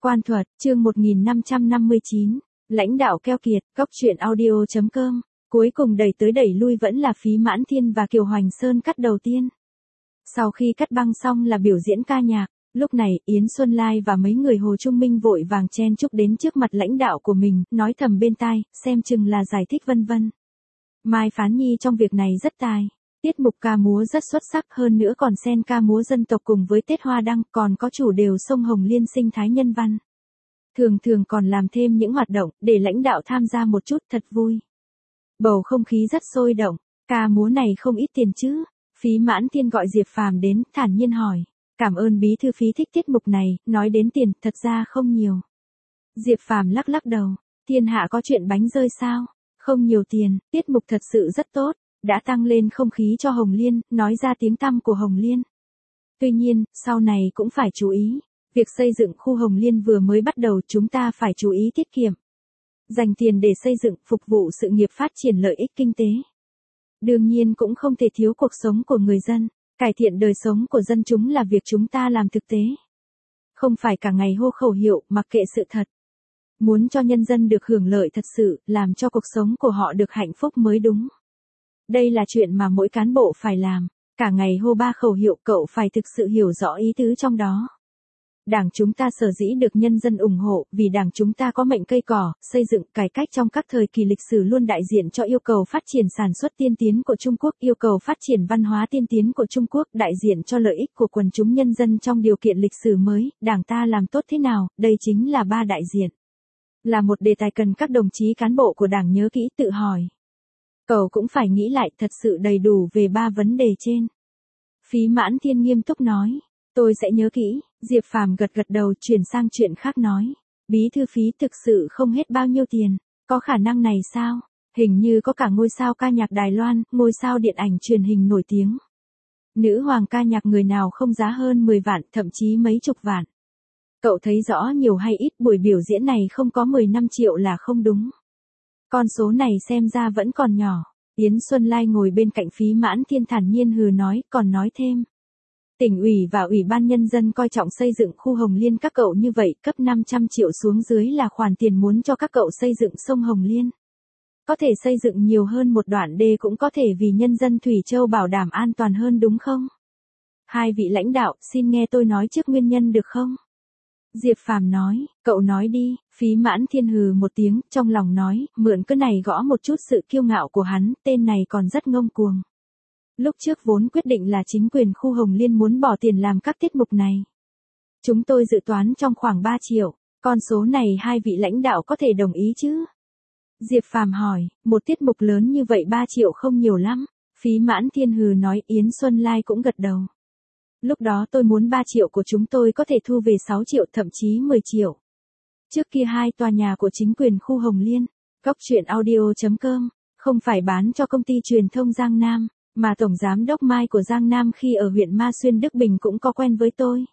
Quan thuật, chương 1559, lãnh đạo keo kiệt, góc truyện audio.com, cuối cùng đẩy tới đẩy lui vẫn là Phí Mãn Thiên và Kiều Hoành Sơn cắt đầu tiên. Sau khi cắt băng xong là biểu diễn ca nhạc, lúc này Yến Xuân Lai và mấy người Hồ Trung Minh vội vàng chen chúc đến trước mặt lãnh đạo của mình, nói thầm bên tai, xem chừng là giải thích vân vân. Mai Phán Nhi trong việc này rất tài. Tiết mục ca múa rất xuất sắc, hơn nữa còn xen ca múa dân tộc cùng với Tết Hoa Đăng, còn có chủ đều sông Hồng Liên sinh thái nhân văn. Thường thường còn làm thêm những hoạt động, để lãnh đạo tham gia một chút, thật vui. Bầu không khí rất sôi động, ca múa này không ít tiền chứ. Phí Mãn Thiên gọi Diệp Phàm đến, thản nhiên hỏi. Cảm ơn bí thư Phí thích tiết mục này, nói đến tiền, thật ra không nhiều. Diệp Phàm lắc lắc đầu, thiên hạ có chuyện bánh rơi sao? Không nhiều tiền, tiết mục thật sự rất tốt. Đã tăng lên không khí cho Hồng Liên, nói ra tiếng tăm của Hồng Liên. Tuy nhiên, sau này cũng phải chú ý, việc xây dựng khu Hồng Liên vừa mới bắt đầu, chúng ta phải chú ý tiết kiệm. Dành tiền để xây dựng, phục vụ sự nghiệp phát triển lợi ích kinh tế. Đương nhiên cũng không thể thiếu cuộc sống của người dân, cải thiện đời sống của dân chúng là việc chúng ta làm thực tế. Không phải cả ngày hô khẩu hiệu, mặc kệ sự thật. Muốn cho nhân dân được hưởng lợi thật sự, làm cho cuộc sống của họ được hạnh phúc mới đúng. Đây là chuyện mà mỗi cán bộ phải làm, cả ngày hô ba khẩu hiệu, cậu phải thực sự hiểu rõ ý tứ trong đó. Đảng chúng ta sở dĩ được nhân dân ủng hộ, vì Đảng chúng ta có mệnh cây cỏ, xây dựng, cải cách trong các thời kỳ lịch sử luôn đại diện cho yêu cầu phát triển sản xuất tiên tiến của Trung Quốc, yêu cầu phát triển văn hóa tiên tiến của Trung Quốc, đại diện cho lợi ích của quần chúng nhân dân trong điều kiện lịch sử mới. Đảng ta làm tốt thế nào, đây chính là ba đại diện. Là một đề tài cần các đồng chí cán bộ của Đảng nhớ kỹ, tự hỏi. Cậu cũng phải nghĩ lại thật sự đầy đủ về ba vấn đề trên. Phí Mãn Thiên nghiêm túc nói, tôi sẽ nhớ kỹ. Diệp Phàm gật gật đầu, chuyển sang chuyện khác nói. Bí thư Phí thực sự không hết bao nhiêu tiền, có khả năng này sao? Hình như có cả ngôi sao ca nhạc Đài Loan, ngôi sao điện ảnh truyền hình nổi tiếng. Nữ hoàng ca nhạc người nào không giá hơn 10 vạn, thậm chí mấy chục vạn. Cậu thấy rõ nhiều hay ít, buổi biểu diễn này không có 15 triệu là không đúng. Con số này xem ra vẫn còn nhỏ. Yến Xuân Lai ngồi bên cạnh Phí Mãn Thiên thản nhiên hừ nói, còn nói thêm. Tỉnh ủy và Ủy ban Nhân dân coi trọng xây dựng khu Hồng Liên các cậu như vậy, cấp 500 triệu xuống dưới là khoản tiền muốn cho các cậu xây dựng sông Hồng Liên. Có thể xây dựng nhiều hơn một đoạn đê cũng có thể vì nhân dân Thủy Châu bảo đảm an toàn hơn đúng không? Hai vị lãnh đạo, xin nghe tôi nói trước nguyên nhân được không? Diệp Phàm nói, cậu nói đi. Phí Mãn Thiên hừ một tiếng, trong lòng nói, mượn cái này gõ một chút sự kiêu ngạo của hắn, tên này còn rất ngông cuồng. Lúc trước vốn quyết định là chính quyền khu Hồng Liên muốn bỏ tiền làm các tiết mục này. Chúng tôi dự toán trong khoảng 3 triệu, con số này hai vị lãnh đạo có thể đồng ý chứ? Diệp Phàm hỏi, một tiết mục lớn như vậy 3 triệu không nhiều lắm. Phí Mãn Thiên hừ nói, Yến Xuân Lai cũng gật đầu. Lúc đó tôi muốn 3 triệu của chúng tôi có thể thu về 6 triệu thậm chí 10 triệu. Trước kia hai tòa nhà của chính quyền khu Hồng Liên, góc truyện audio.com, không phải bán cho công ty truyền thông Giang Nam, mà Tổng Giám đốc Mai của Giang Nam khi ở huyện Ma Xuyên Đức Bình cũng có quen với tôi.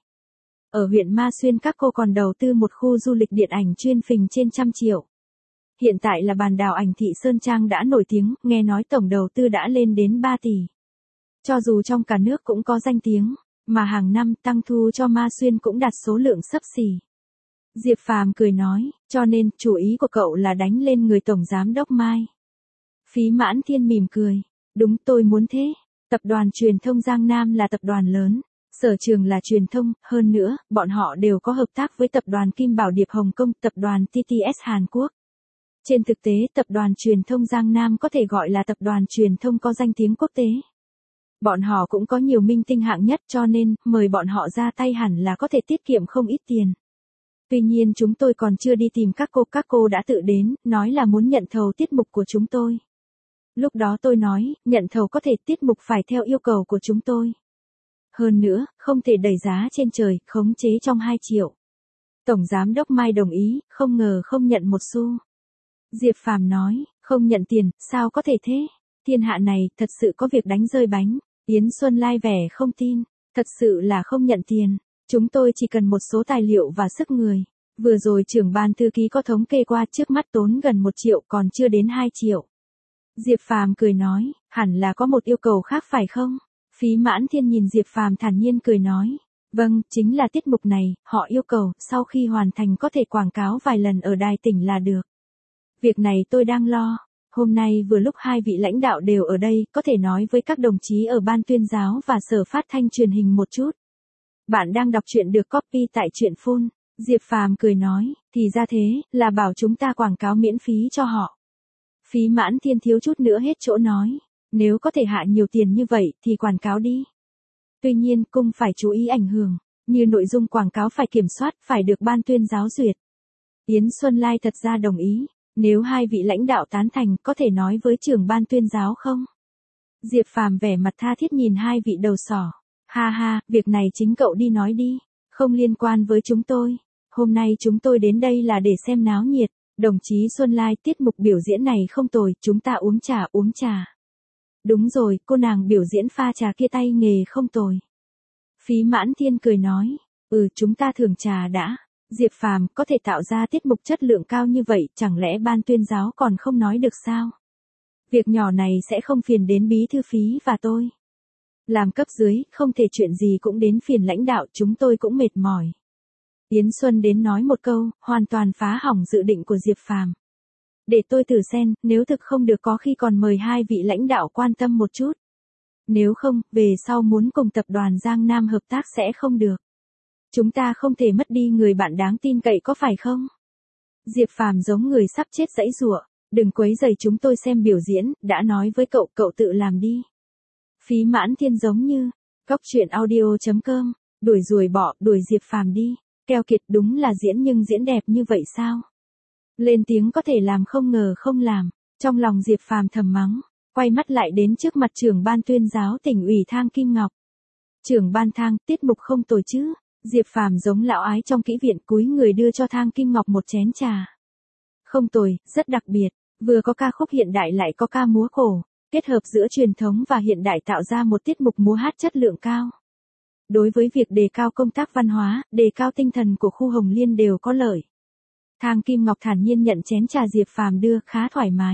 Ở huyện Ma Xuyên các cô còn đầu tư một khu du lịch điện ảnh chuyên phình trên 100 triệu. Hiện tại là bàn đào ảnh Thị Sơn Trang đã nổi tiếng, nghe nói tổng đầu tư đã lên đến 3 tỷ. Cho dù trong cả nước cũng có danh tiếng, mà hàng năm tăng thu cho Ma Xuyên cũng đạt số lượng xấp xỉ. Diệp Phàm cười nói, cho nên chủ ý của cậu là đánh lên người Tổng Giám đốc Mai. Phí Mãn Thiên mỉm cười, đúng tôi muốn thế. Tập đoàn truyền thông Giang Nam là tập đoàn lớn, sở trường là truyền thông, hơn nữa, bọn họ đều có hợp tác với tập đoàn Kim Bảo Điệp Hồng Kông, tập đoàn TTS Hàn Quốc. Trên thực tế, tập đoàn truyền thông Giang Nam có thể gọi là tập đoàn truyền thông có danh tiếng quốc tế. Bọn họ cũng có nhiều minh tinh hạng nhất cho nên, mời bọn họ ra tay hẳn là có thể tiết kiệm không ít tiền. Tuy nhiên chúng tôi còn chưa đi tìm các cô đã tự đến, nói là muốn nhận thầu tiết mục của chúng tôi. Lúc đó tôi nói, nhận thầu có thể, tiết mục phải theo yêu cầu của chúng tôi. Hơn nữa, không thể đẩy giá trên trời, khống chế trong 2 triệu. Tổng Giám đốc Mai đồng ý, không ngờ không nhận một xu. Diệp Phàm nói, không nhận tiền, sao có thể thế? Thiên hạ này, thật sự có việc đánh rơi bánh. Yến Xuân Lai vẻ không tin, thật sự là không nhận tiền. Chúng tôi chỉ cần một số tài liệu và sức người. Vừa rồi trưởng ban thư ký có thống kê qua, trước mắt tốn gần 1 triệu còn chưa đến 2 triệu. Diệp Phàm cười nói, hẳn là có một yêu cầu khác phải không? Phí Mãn Thiên nhìn Diệp Phàm thản nhiên cười nói, Vâng, chính là tiết mục này, họ yêu cầu, sau khi hoàn thành có thể quảng cáo vài lần ở đài tỉnh là được. Việc này tôi đang lo. Hôm nay vừa lúc hai vị lãnh đạo đều ở đây, có thể nói với các đồng chí ở ban tuyên giáo và sở phát thanh truyền hình một chút. Bạn đang đọc truyện được copy tại truyện phun. Diệp Phàm cười nói, thì ra thế, là bảo chúng ta quảng cáo miễn phí cho họ. Phí Mãn Thiên thiếu chút nữa hết chỗ nói, nếu có thể hạ nhiều tiền như vậy thì quảng cáo đi. Tuy nhiên, cung phải chú ý ảnh hưởng, như nội dung quảng cáo phải kiểm soát, phải được ban tuyên giáo duyệt. Yến Xuân Lai thật ra đồng ý, nếu hai vị lãnh đạo tán thành có thể nói với trưởng ban tuyên giáo không? Diệp Phàm vẻ mặt tha thiết nhìn hai vị đầu sỏ. Ha ha, việc này chính cậu đi nói đi, không liên quan với chúng tôi. Hôm nay chúng tôi đến đây là để xem náo nhiệt. Đồng chí Xuân Lai, tiết mục biểu diễn này không tồi, chúng ta uống trà. Đúng rồi, cô nàng biểu diễn pha trà kia tay nghề không tồi. Phí Mãn Thiên cười nói, chúng ta thưởng trà đã. Diệp Phàm, có thể tạo ra tiết mục chất lượng cao như vậy, chẳng lẽ ban tuyên giáo còn không nói được sao? Việc nhỏ này sẽ không phiền đến bí thư Phí và tôi. Làm cấp dưới, không thể chuyện gì cũng đến phiền lãnh đạo, chúng tôi cũng mệt mỏi. Yến Xuân đến nói một câu, hoàn toàn phá hỏng dự định của Diệp Phàm. Để tôi thử xem, nếu thực không được có khi còn mời hai vị lãnh đạo quan tâm một chút. Nếu không, về sau muốn cùng tập đoàn Giang Nam hợp tác sẽ không được. Chúng ta không thể mất đi người bạn đáng tin cậy có phải không? Diệp Phàm giống người sắp chết giãy giụa, đừng quấy rầy chúng tôi xem biểu diễn, đã nói với cậu, cậu tự làm đi. Phí Mãn Thiên giống như, cóc truyện audio.com, đuổi ruồi bọ, đuổi Diệp Phàm đi. Keo Kiệt đúng là diễn nhưng diễn đẹp như vậy sao? Lên tiếng có thể làm không ngờ không làm, trong lòng Diệp Phàm thầm mắng, quay mắt lại đến trước mặt trưởng ban tuyên giáo tỉnh ủy Thang Kim Ngọc. Trưởng ban Thang, tiết mục không tồi chứ? Diệp Phàm giống lão ái trong kỹ viện cúi người đưa cho Thang Kim Ngọc một chén trà. Không tồi, rất đặc biệt, vừa có ca khúc hiện đại lại có ca múa cổ, kết hợp giữa truyền thống và hiện đại tạo ra một tiết mục múa hát chất lượng cao. Đối với việc đề cao công tác văn hóa, đề cao tinh thần của khu Hồng Liên đều có lợi. Thang Kim Ngọc thản nhiên nhận chén trà Diệp Phàm đưa, khá thoải mái.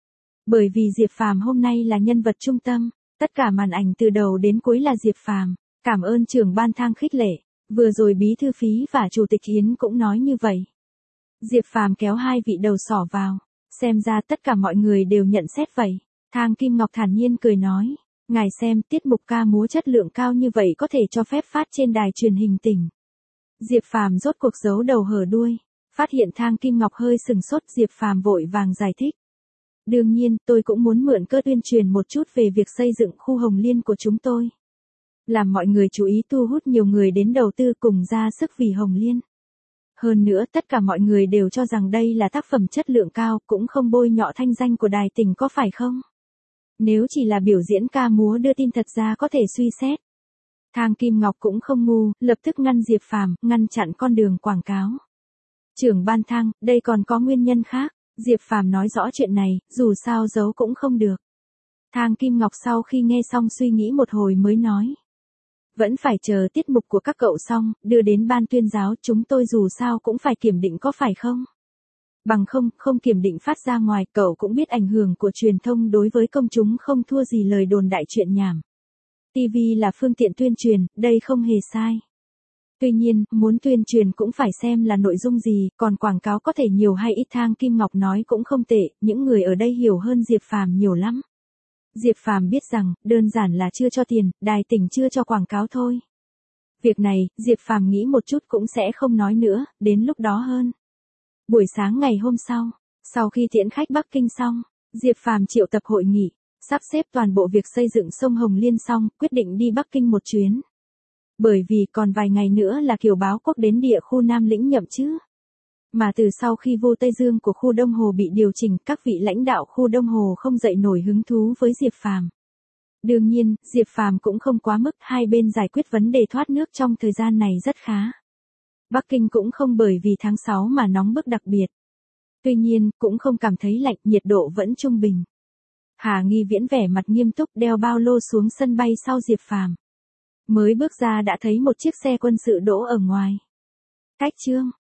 Bởi vì Diệp Phàm hôm nay là nhân vật trung tâm, tất cả màn ảnh từ đầu đến cuối là Diệp Phàm. Cảm ơn trưởng ban Thang khích lệ, vừa rồi bí thư Phí và chủ tịch Yến cũng nói như vậy. Diệp Phàm kéo hai vị đầu sỏ vào, xem ra tất cả mọi người đều nhận xét vậy. Thang Kim Ngọc thản nhiên cười nói, ngài xem tiết mục ca múa chất lượng cao như vậy có thể cho phép phát trên đài truyền hình tỉnh. Diệp Phàm rốt cuộc giấu đầu hở đuôi, phát hiện Thang Kim Ngọc hơi sừng sốt, Diệp Phàm vội vàng giải thích. Đương nhiên, tôi cũng muốn mượn cơ tuyên truyền một chút về việc xây dựng khu Hồng Liên của chúng tôi. Làm mọi người chú ý, thu hút nhiều người đến đầu tư cùng ra sức vì Hồng Liên. Hơn nữa, tất cả mọi người đều cho rằng đây là tác phẩm chất lượng cao, cũng không bôi nhọ thanh danh của đài tỉnh có phải không? Nếu chỉ là biểu diễn ca múa đưa tin thật ra có thể suy xét. Thang Kim Ngọc cũng không ngu, lập tức ngăn Diệp Phàm, ngăn chặn con đường quảng cáo. Trưởng ban Thang, đây còn có nguyên nhân khác. Diệp Phàm nói rõ chuyện này, dù sao giấu cũng không được. Thang Kim Ngọc sau khi nghe xong suy nghĩ một hồi mới nói. Vẫn phải chờ tiết mục của các cậu xong, đưa đến ban tuyên giáo, chúng tôi dù sao cũng phải kiểm định có phải không? Bằng không kiểm định phát ra ngoài, cậu cũng biết ảnh hưởng của truyền thông đối với công chúng không thua gì lời đồn đại chuyện nhảm. TV là phương tiện tuyên truyền, đây không hề sai. Tuy nhiên, muốn tuyên truyền cũng phải xem là nội dung gì, còn quảng cáo có thể nhiều hay ít. Thang Kim Ngọc nói cũng không tệ, những người ở đây hiểu hơn Diệp Phàm nhiều lắm. Diệp Phàm biết rằng, đơn giản là chưa cho tiền, đài tỉnh chưa cho quảng cáo thôi. Việc này, Diệp Phàm nghĩ một chút cũng sẽ không nói nữa, đến lúc đó hơn. Buổi sáng ngày hôm sau khi tiễn khách Bắc Kinh xong, Diệp Phàm triệu tập hội nghị, sắp xếp toàn bộ việc xây dựng sông Hồng Liên xong, quyết định đi Bắc Kinh một chuyến. Bởi vì còn vài ngày nữa là Kiều Báo Quốc đến địa khu Nam lĩnh nhậm chứ. Mà từ sau khi vô Tây Dương của khu Đông Hồ bị điều chỉnh, các vị lãnh đạo khu Đông Hồ không dậy nổi hứng thú với Diệp Phàm. Đương nhiên, Diệp Phàm cũng không quá mức, hai bên giải quyết vấn đề thoát nước trong thời gian này rất khá. Bắc Kinh cũng không bởi vì tháng 6 mà nóng bức đặc biệt. Tuy nhiên, cũng không cảm thấy lạnh, nhiệt độ vẫn trung bình. Hà Nghi Viễn vẻ mặt nghiêm túc đeo ba lô xuống sân bay sau Diệp Phàm. Mới bước ra đã thấy một chiếc xe quân sự đỗ ở ngoài. Cách Trương